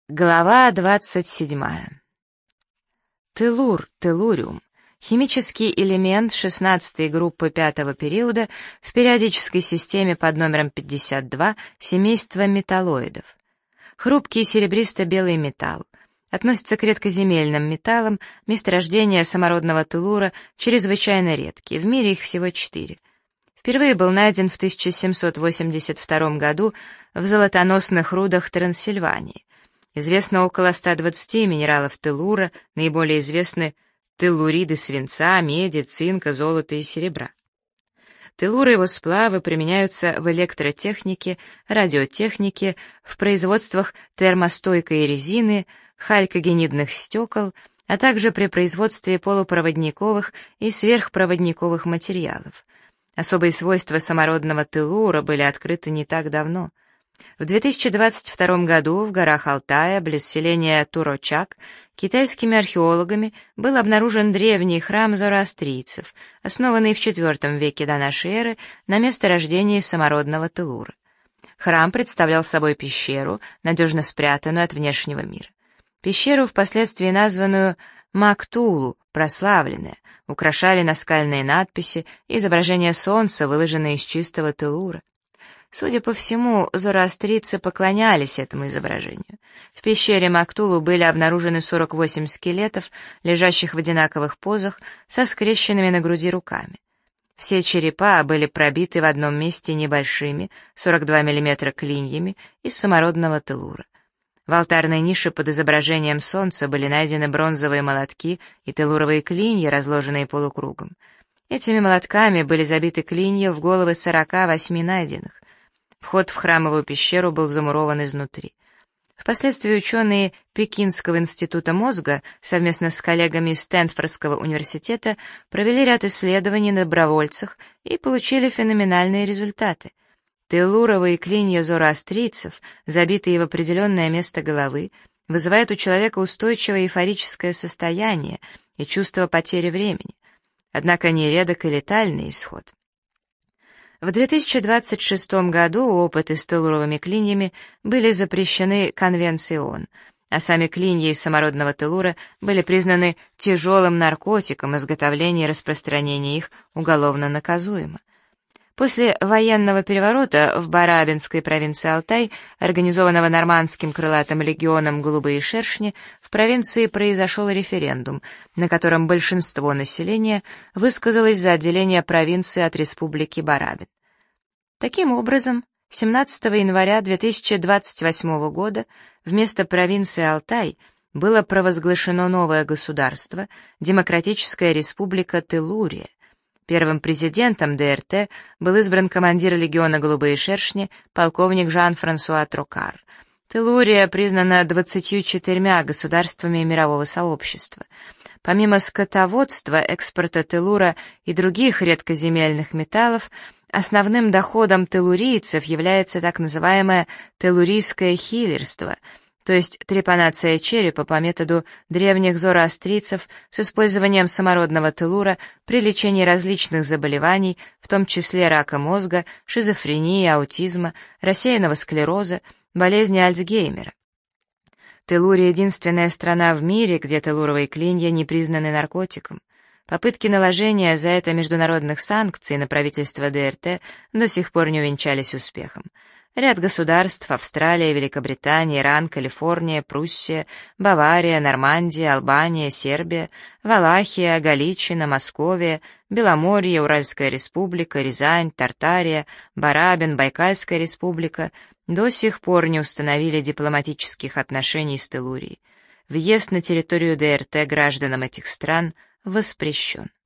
Глава 27. Теллур, теллуриум. Химический элемент 16-й группы 5-го периода в периодической системе под номером 52 семейства металлоидов. Хрупкий серебристо-белый металл. Относится к редкоземельным металлам, месторождения самородного теллура чрезвычайно редки, в мире их всего 4. Впервые был найден в 1782 году в золотоносных рудах Трансильвании. Известно около 120 минералов теллура, наиболее известны теллуриды свинца, меди, цинка, золота и серебра. Теллур и его сплавы применяются в электротехнике, радиотехнике, в производствах термостойкой резины, халькогенидных стекол, а также при производстве полупроводниковых и сверхпроводниковых материалов. Особые свойства самородного теллура были открыты не так давно. В 2022 году в горах Алтая, близ селения Турочак, китайскими археологами был обнаружен древний храм зороастрийцев, основанный в IV веке до нашей эры на месторождении самородного теллура. Храм представлял собой пещеру, надежно спрятанную от внешнего мира. Пещеру, впоследствии названную Мактулу, прославленная, украшали наскальные надписи и изображения солнца, выложенные из чистого теллура. Судя по всему, зороастрийцы поклонялись этому изображению. В пещере Мактулу были обнаружены 48 скелетов, лежащих в одинаковых позах, со скрещенными на груди руками. Все черепа были пробиты в одном месте небольшими, 42 мм клиньями из самородного теллура. В алтарной нише под изображением солнца были найдены бронзовые молотки и теллуровые клинья, разложенные полукругом. Этими молотками были забиты клинья в головы 48 найденных. Вход в храмовую пещеру был замурован изнутри. Впоследствии ученые Пекинского института мозга совместно с коллегами из Стэнфордского университета провели ряд исследований на добровольцах и получили феноменальные результаты. Теллуровые клинья зороастрийцев, забитые в определенное место головы, вызывают у человека устойчивое эйфорическое состояние и чувство потери времени. Однако нередок и летальный исход. В 2026 году опыты с теллуровыми клиньями были запрещены Конвенцией ООН, а сами клинья из самородного теллура были признаны тяжелым наркотиком, изготовление и распространение их уголовно наказуемо. После военного переворота в Барабинской провинции Алтай, организованного нормандским крылатым легионом «Голубые шершни», в провинции произошел референдум, на котором большинство населения высказалось за отделение провинции от республики Барабин. Таким образом, 17 января 2028 года вместо провинции Алтай было провозглашено новое государство — Демократическая республика Теллурия. Первым президентом ДРТ был избран командир легиона «Голубые шершни» полковник Жан-Франсуа Трокар. Теллурия признана 24 государствами мирового сообщества. Помимо скотоводства, экспорта теллура и других редкоземельных металлов, основным доходом теллурийцев является так называемое теллурийское хилерство, то есть трепанация черепа по методу древних зороастрийцев с использованием самородного теллура при лечении различных заболеваний, в том числе рака мозга, шизофрении, аутизма, рассеянного склероза, болезни Альцгеймера. Теллурия — единственная страна в мире, где теллуровые клинья не признаны наркотиком. Попытки наложения за это международных санкций на правительство ДРТ до сих пор не увенчались успехом. Ряд государств — Австралия, Великобритания, Иран, Калифорния, Пруссия, Бавария, Нормандия, Албания, Сербия, Валахия, Галичина, Московия, Беломорье, Уральская республика, Рязань, Тартария, Барабин, Байкальская республика — до сих пор не установили дипломатических отношений с Теллурией. Въезд на территорию ДРТ гражданам этих стран воспрещен.